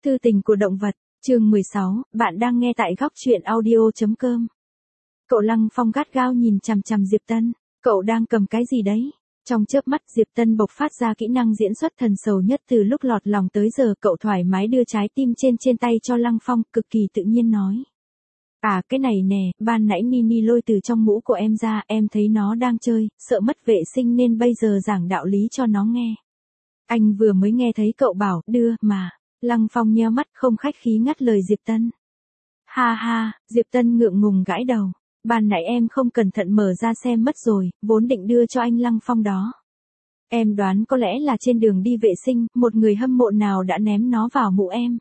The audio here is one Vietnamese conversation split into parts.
Thư tình của động vật, chương 16, bạn đang nghe tại góc truyện audio.com. Cậu Lăng Phong gắt gao nhìn chằm chằm Diệp Tân, cậu đang cầm cái gì đấy? Trong chớp mắt Diệp Tân bộc phát ra kỹ năng diễn xuất thần sầu nhất từ lúc lọt lòng tới giờ, cậu thoải mái đưa trái tim trên tay cho Lăng Phong, cực kỳ tự nhiên nói. À cái này nè, ban nãy Nini lôi từ trong mũ của em ra, em thấy nó đang chơi, sợ mất vệ sinh nên bây giờ giảng đạo lý cho nó nghe. Anh vừa mới nghe thấy cậu bảo, đưa, mà. Lăng Phong nheo mắt không khách khí ngắt lời Diệp Tân. Ha ha, Diệp Tân ngượng ngùng gãi đầu. Ban nãy em không cẩn thận mở ra xem mất rồi, vốn định đưa cho anh Lăng Phong đó. Em đoán có lẽ là trên đường đi vệ sinh, một người hâm mộ nào đã ném nó vào mũ em.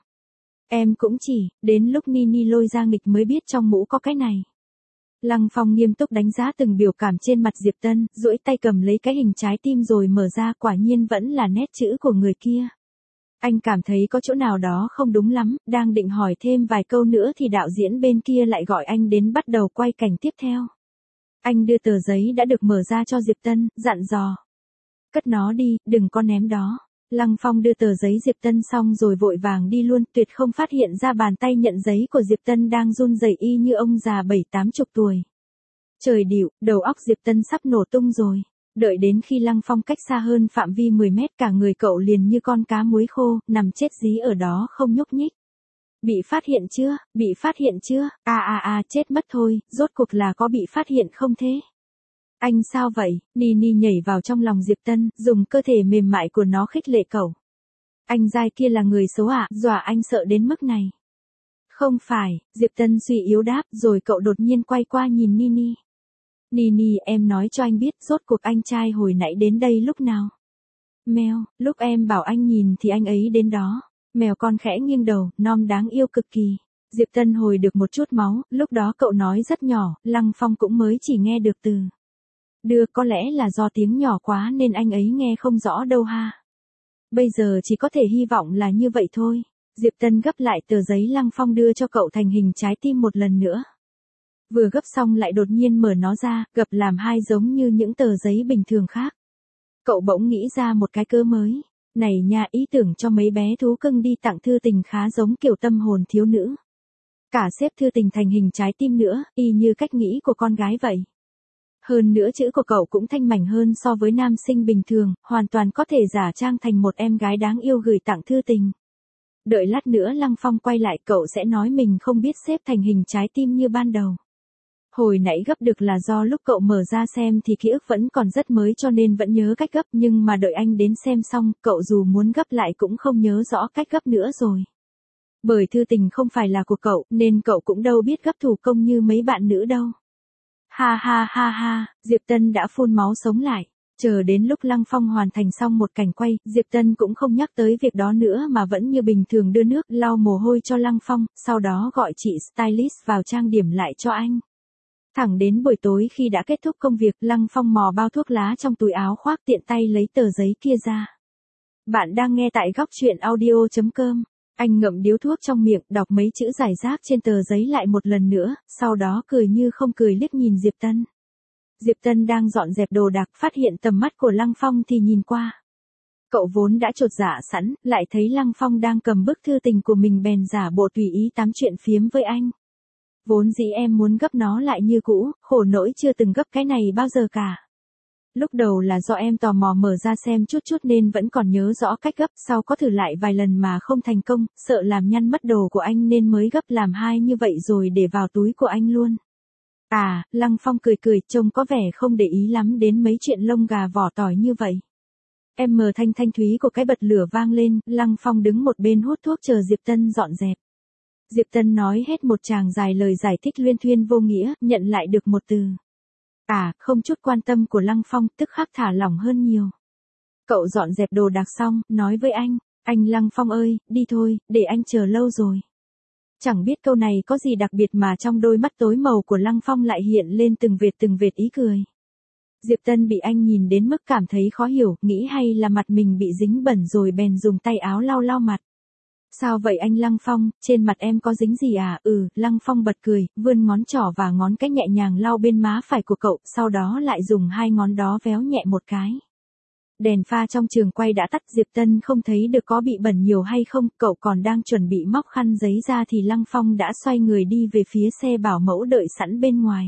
Em cũng chỉ, đến lúc Nini lôi ra nghịch mới biết trong mũ có cái này. Lăng Phong nghiêm túc đánh giá từng biểu cảm trên mặt Diệp Tân, duỗi tay cầm lấy cái hình trái tim rồi mở ra, quả nhiên vẫn là nét chữ của người kia. Anh cảm thấy có chỗ nào đó không đúng lắm, đang định hỏi thêm vài câu nữa thì đạo diễn bên kia lại gọi anh đến bắt đầu quay cảnh tiếp theo. Anh đưa tờ giấy đã được mở ra cho Diệp Tân, dặn dò. Cất nó đi, đừng có ném đó. Lăng Phong đưa tờ giấy Diệp Tân xong rồi vội vàng đi luôn, tuyệt không phát hiện ra bàn tay nhận giấy của Diệp Tân đang run rẩy y như ông già 70-80 tuổi. Trời điệu, đầu óc Diệp Tân sắp nổ tung rồi. Đợi đến khi Lăng Phong cách xa hơn phạm vi 10 mét, cả người cậu liền như con cá muối khô, nằm chết dí ở đó không nhúc nhích. Bị phát hiện chưa, bị phát hiện chưa, chết mất thôi, rốt cuộc là có bị phát hiện không thế? Anh sao vậy? Nini nhảy vào trong lòng Diệp Tân, dùng cơ thể mềm mại của nó khích lệ cậu. Anh giai kia là người xấu à, dọa anh sợ đến mức này. Không phải, Diệp Tân suy yếu đáp, rồi cậu đột nhiên quay qua nhìn Nini. Nini, em nói cho anh biết rốt cuộc anh trai hồi nãy đến đây lúc nào? Mèo, lúc em bảo anh nhìn thì anh ấy đến đó. Mèo con khẽ nghiêng đầu, non đáng yêu cực kỳ. Diệp Tân hồi được một chút máu, lúc đó cậu nói rất nhỏ, Lăng Phong cũng mới chỉ nghe được từ. Đưa, có lẽ là do tiếng nhỏ quá nên anh ấy nghe không rõ đâu ha. Bây giờ chỉ có thể hy vọng là như vậy thôi. Diệp Tân gấp lại tờ giấy Lăng Phong đưa cho cậu thành hình trái tim một lần nữa. Vừa gấp xong lại đột nhiên mở nó ra, gập làm hai giống như những tờ giấy bình thường khác. Cậu bỗng nghĩ ra một cái cớ mới. Này nha, ý tưởng cho mấy bé thú cưng đi tặng thư tình khá giống kiểu tâm hồn thiếu nữ. Cả xếp thư tình thành hình trái tim nữa, y như cách nghĩ của con gái vậy. Hơn nữa chữ của cậu cũng thanh mảnh hơn so với nam sinh bình thường, hoàn toàn có thể giả trang thành một em gái đáng yêu gửi tặng thư tình. Đợi lát nữa Lăng Phong quay lại cậu sẽ nói mình không biết xếp thành hình trái tim như ban đầu. Hồi nãy gấp được là do lúc cậu mở ra xem thì ký ức vẫn còn rất mới cho nên vẫn nhớ cách gấp, nhưng mà đợi anh đến xem xong, cậu dù muốn gấp lại cũng không nhớ rõ cách gấp nữa rồi. Bởi thư tình không phải là của cậu, nên cậu cũng đâu biết gấp thủ công như mấy bạn nữ đâu. Ha ha ha ha, Diệp Tân đã phun máu sống lại. Chờ đến lúc Lăng Phong hoàn thành xong một cảnh quay, Diệp Tân cũng không nhắc tới việc đó nữa mà vẫn như bình thường đưa nước lau mồ hôi cho Lăng Phong, sau đó gọi chị stylist vào trang điểm lại cho anh. Thẳng đến buổi tối khi đã kết thúc công việc, Lăng Phong mò bao thuốc lá trong túi áo khoác, tiện tay lấy tờ giấy kia ra. Bạn đang nghe tại góc truyện audio.com. Anh ngậm điếu thuốc trong miệng, đọc mấy chữ rải rác trên tờ giấy lại một lần nữa, sau đó cười như không cười liếc nhìn Diệp Tân. Diệp Tân đang dọn dẹp đồ đạc, phát hiện tầm mắt của Lăng Phong thì nhìn qua. Cậu vốn đã chột dạ sẵn, lại thấy Lăng Phong đang cầm bức thư tình của mình bèn giả bộ tùy ý tám chuyện phiếm với anh. Vốn dĩ em muốn gấp nó lại như cũ, khổ nỗi chưa từng gấp cái này bao giờ cả. Lúc đầu là do em tò mò mở ra xem chút nên vẫn còn nhớ rõ cách gấp, sau có thử lại vài lần mà không thành công, sợ làm nhăn mất đồ của anh nên mới gấp làm hai như vậy rồi để vào túi của anh luôn. À, Lăng Phong cười, trông có vẻ không để ý lắm đến mấy chuyện lông gà vỏ tỏi như vậy. Em mờ thanh thúy của cái bật lửa vang lên, Lăng Phong đứng một bên hút thuốc chờ Diệp Tân dọn dẹp. Diệp Tân nói hết một tràng dài lời giải thích luyên thuyên vô nghĩa, nhận lại được một từ. À, không chút quan tâm của Lăng Phong, tức khắc thả lỏng hơn nhiều. Cậu dọn dẹp đồ đạc xong, nói với anh Lăng Phong ơi, đi thôi, để anh chờ lâu rồi. Chẳng biết câu này có gì đặc biệt mà trong đôi mắt tối màu của Lăng Phong lại hiện lên từng vệt ý cười. Diệp Tân bị anh nhìn đến mức cảm thấy khó hiểu, nghĩ hay là mặt mình bị dính bẩn rồi bèn dùng tay áo lau mặt. Sao vậy anh Lăng Phong, trên mặt em có dính gì à? Lăng Phong bật cười, vươn ngón trỏ và ngón cái nhẹ nhàng lau bên má phải của cậu, sau đó lại dùng hai ngón đó véo nhẹ một cái. Đèn pha trong trường quay đã tắt, Diệp Tân không thấy được có bị bẩn nhiều hay không, cậu còn đang chuẩn bị móc khăn giấy ra thì Lăng Phong đã xoay người đi về phía xe bảo mẫu đợi sẵn bên ngoài.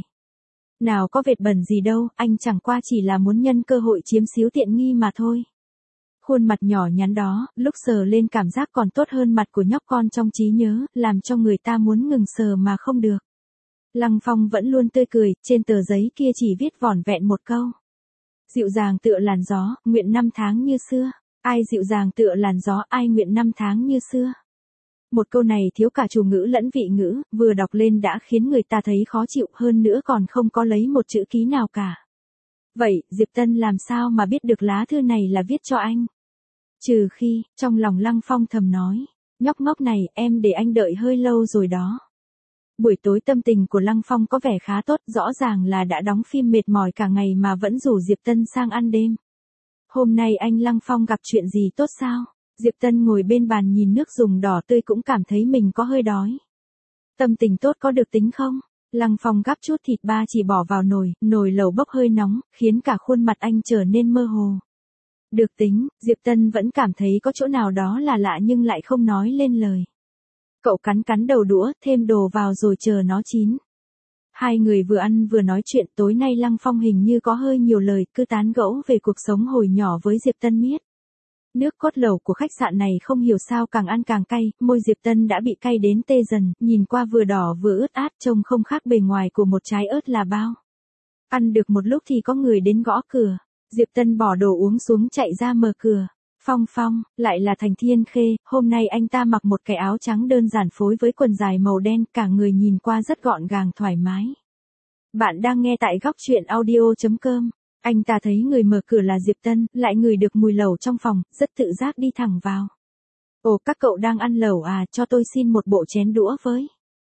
Nào có vệt bẩn gì đâu, anh chẳng qua chỉ là muốn nhân cơ hội chiếm xíu tiện nghi mà thôi. Khuôn mặt nhỏ nhắn đó, lúc sờ lên cảm giác còn tốt hơn mặt của nhóc con trong trí nhớ, làm cho người ta muốn ngừng sờ mà không được. Lăng Phong vẫn luôn tươi cười, trên tờ giấy kia chỉ viết vỏn vẹn một câu. Dịu dàng tựa làn gió, nguyện năm tháng như xưa. Ai dịu dàng tựa làn gió, ai nguyện năm tháng như xưa. Một câu này thiếu cả chủ ngữ lẫn vị ngữ, vừa đọc lên đã khiến người ta thấy khó chịu, hơn nữa còn không có lấy một chữ ký nào cả. Vậy, Diệp Tân làm sao mà biết được lá thư này là viết cho anh? Trừ khi, trong lòng Lăng Phong thầm nói, nhóc ngốc này, em để anh đợi hơi lâu rồi đó. Buổi tối tâm tình của Lăng Phong có vẻ khá tốt, rõ ràng là đã đóng phim mệt mỏi cả ngày mà vẫn rủ Diệp Tân sang ăn đêm. Hôm nay anh Lăng Phong gặp chuyện gì tốt sao? Diệp Tân ngồi bên bàn nhìn nước dùng đỏ tươi cũng cảm thấy mình có hơi đói. Tâm tình tốt có được tính không? Lăng Phong gắp chút thịt ba chỉ bỏ vào nồi lẩu bốc hơi nóng, khiến cả khuôn mặt anh trở nên mơ hồ. Được tính, Diệp Tân vẫn cảm thấy có chỗ nào đó là lạ nhưng lại không nói lên lời. Cậu cắn đầu đũa, thêm đồ vào rồi chờ nó chín. Hai người vừa ăn vừa nói chuyện, tối nay Lăng Phong hình như có hơi nhiều lời, cứ tán gẫu về cuộc sống hồi nhỏ với Diệp Tân miết. Nước cốt lẩu của khách sạn này không hiểu sao càng ăn càng cay, môi Diệp Tân đã bị cay đến tê dần, nhìn qua vừa đỏ vừa ướt át, trông không khác bề ngoài của một trái ớt là bao. Ăn được một lúc thì có người đến gõ cửa. Diệp Tân bỏ đồ uống xuống chạy ra mở cửa. Phong, lại là Thành Thiên Khê, hôm nay anh ta mặc một cái áo trắng đơn giản phối với quần dài màu đen, cả người nhìn qua rất gọn gàng thoải mái. Bạn đang nghe tại góc truyện audio.com. Anh ta thấy người mở cửa là Diệp Tân, lại ngửi được mùi lẩu trong phòng, rất tự giác đi thẳng vào. Ồ, các cậu đang ăn lẩu à, cho tôi xin một bộ chén đũa với.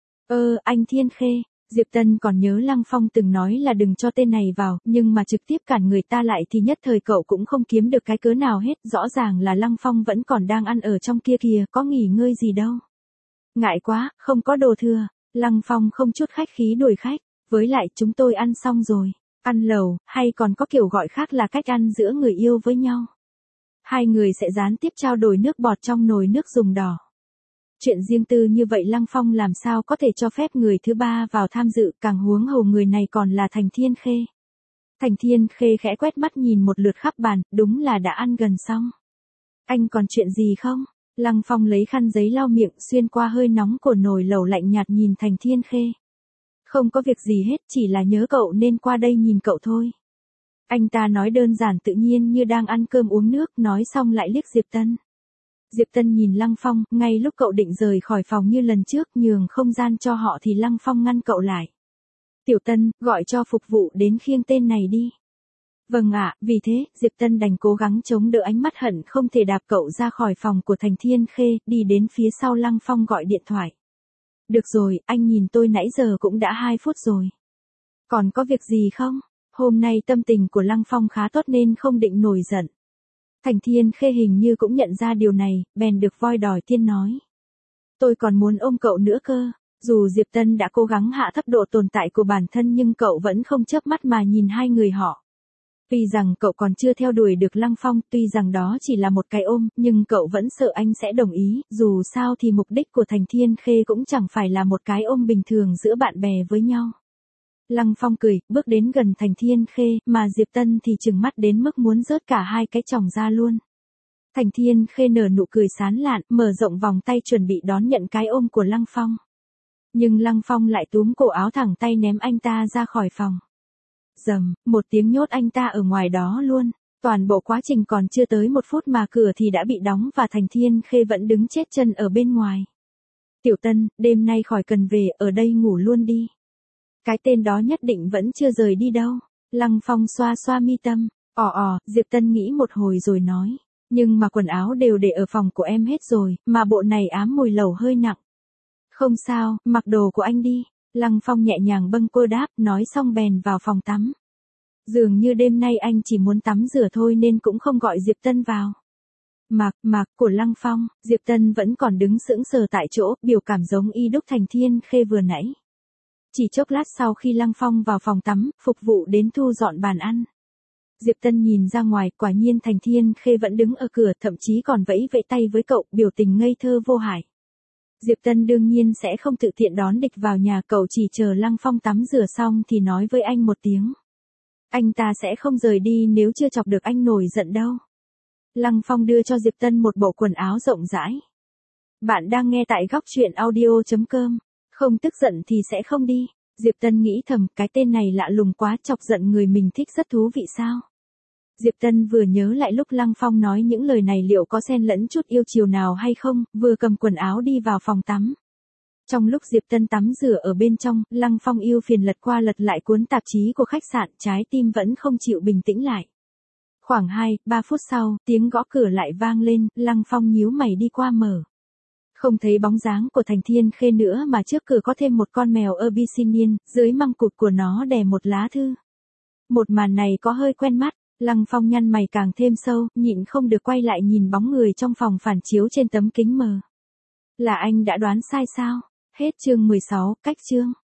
Anh Thiên Khê. Diệp Tân còn nhớ Lăng Phong từng nói là đừng cho tên này vào, nhưng mà trực tiếp cản người ta lại thì nhất thời cậu cũng không kiếm được cái cớ nào hết, rõ ràng là Lăng Phong vẫn còn đang ăn ở trong kia kìa, có nghỉ ngơi gì đâu. Ngại quá, không có đồ thừa. Lăng Phong không chút khách khí đuổi khách, với lại chúng tôi ăn xong rồi. Ăn lẩu, hay còn có kiểu gọi khác là cách ăn giữa người yêu với nhau. Hai người sẽ gián tiếp trao đổi nước bọt trong nồi nước dùng đỏ. Chuyện riêng tư như vậy Lăng Phong làm sao có thể cho phép người thứ ba vào tham dự, càng huống hồ người này còn là Thành Thiên Khê. Thành Thiên Khê khẽ quét mắt nhìn một lượt khắp bàn, đúng là đã ăn gần xong. Anh còn chuyện gì không? Lăng Phong lấy khăn giấy lau miệng, xuyên qua hơi nóng của nồi lẩu lạnh nhạt nhìn Thành Thiên Khê. Không có việc gì hết, chỉ là nhớ cậu nên qua đây nhìn cậu thôi. Anh ta nói đơn giản tự nhiên như đang ăn cơm uống nước, nói xong lại liếc Diệp Tân. Diệp Tân nhìn Lăng Phong, ngay lúc cậu định rời khỏi phòng như lần trước, nhường không gian cho họ thì Lăng Phong ngăn cậu lại. Tiểu Tân, gọi cho phục vụ đến khiêng tên này đi. Vâng ạ, vì thế, Diệp Tân đành cố gắng chống đỡ ánh mắt hận không thể đạp cậu ra khỏi phòng của Thành Thiên Khê, đi đến phía sau Lăng Phong gọi điện thoại. Được rồi, anh nhìn tôi nãy giờ cũng đã 2 phút rồi. Còn có việc gì không? Hôm nay tâm tình của Lăng Phong khá tốt nên không định nổi giận. Thành Thiên Khê hình như cũng nhận ra điều này, bèn được voi đòi tiên nói. Tôi còn muốn ôm cậu nữa cơ. Dù Diệp Tân đã cố gắng hạ thấp độ tồn tại của bản thân nhưng cậu vẫn không chớp mắt mà nhìn hai người họ. Tuy rằng cậu còn chưa theo đuổi được Lăng Phong, tuy rằng đó chỉ là một cái ôm, nhưng cậu vẫn sợ anh sẽ đồng ý, dù sao thì mục đích của Thành Thiên Khê cũng chẳng phải là một cái ôm bình thường giữa bạn bè với nhau. Lăng Phong cười, bước đến gần Thành Thiên Khê, mà Diệp Tân thì trừng mắt đến mức muốn rớt cả hai cái chòng ra luôn. Thành Thiên Khê nở nụ cười sán lạn, mở rộng vòng tay chuẩn bị đón nhận cái ôm của Lăng Phong. Nhưng Lăng Phong lại túm cổ áo thẳng tay ném anh ta ra khỏi phòng. Rầm, một tiếng nhốt anh ta ở ngoài đó luôn. Toàn bộ quá trình còn chưa tới 1 phút mà cửa thì đã bị đóng và Thành Thiên Khê vẫn đứng chết chân ở bên ngoài. Tiểu Tân, đêm nay khỏi cần về, ở đây ngủ luôn đi. Cái tên đó nhất định vẫn chưa rời đi đâu. Lăng Phong xoa xoa mi tâm. Diệp Tân nghĩ một hồi rồi nói. Nhưng mà quần áo đều để ở phòng của em hết rồi, mà bộ này ám mùi lẩu hơi nặng. Không sao, mặc đồ của anh đi. Lăng Phong nhẹ nhàng bâng quơ đáp, nói xong bèn vào phòng tắm. Dường như đêm nay anh chỉ muốn tắm rửa thôi nên cũng không gọi Diệp Tân vào. Mặc của Lăng Phong, Diệp Tân vẫn còn đứng sững sờ tại chỗ, biểu cảm giống y đúc Thành Thiên Khê vừa nãy. Chỉ chốc lát sau khi Lăng Phong vào phòng tắm, phục vụ đến thu dọn bàn ăn. Diệp Tân nhìn ra ngoài, quả nhiên Thành Thiên Khê vẫn đứng ở cửa, thậm chí còn vẫy vẫy tay với cậu, biểu tình ngây thơ vô hại. Diệp Tân đương nhiên sẽ không tự tiện đón địch vào nhà, cậu chỉ chờ Lăng Phong tắm rửa xong thì nói với anh một tiếng. Anh ta sẽ không rời đi nếu chưa chọc được anh nổi giận đâu. Lăng Phong đưa cho Diệp Tân một bộ quần áo rộng rãi. Bạn đang nghe tại góc truyện audio.com. Không tức giận thì sẽ không đi. Diệp Tân nghĩ thầm, cái tên này lạ lùng quá, chọc giận người mình thích rất thú vị sao. Diệp Tân vừa nhớ lại lúc Lăng Phong nói những lời này liệu có xen lẫn chút yêu chiều nào hay không, vừa cầm quần áo đi vào phòng tắm. Trong lúc Diệp Tân tắm rửa ở bên trong, Lăng Phong ưu phiền lật qua lật lại cuốn tạp chí của khách sạn, trái tim vẫn không chịu bình tĩnh lại. Khoảng 2-3 phút sau, tiếng gõ cửa lại vang lên, Lăng Phong nhíu mày đi qua mở. Không thấy bóng dáng của Thành Thiên Khê nữa mà trước cửa có thêm một con mèo Abyssinian, dưới măng cụt của nó đè một lá thư. Một màn này có hơi quen mắt, Lăng Phong nhăn mày càng thêm sâu, nhịn không được quay lại nhìn bóng người trong phòng phản chiếu trên tấm kính mờ. Là anh đã đoán sai sao? Hết chương 16, cách chương.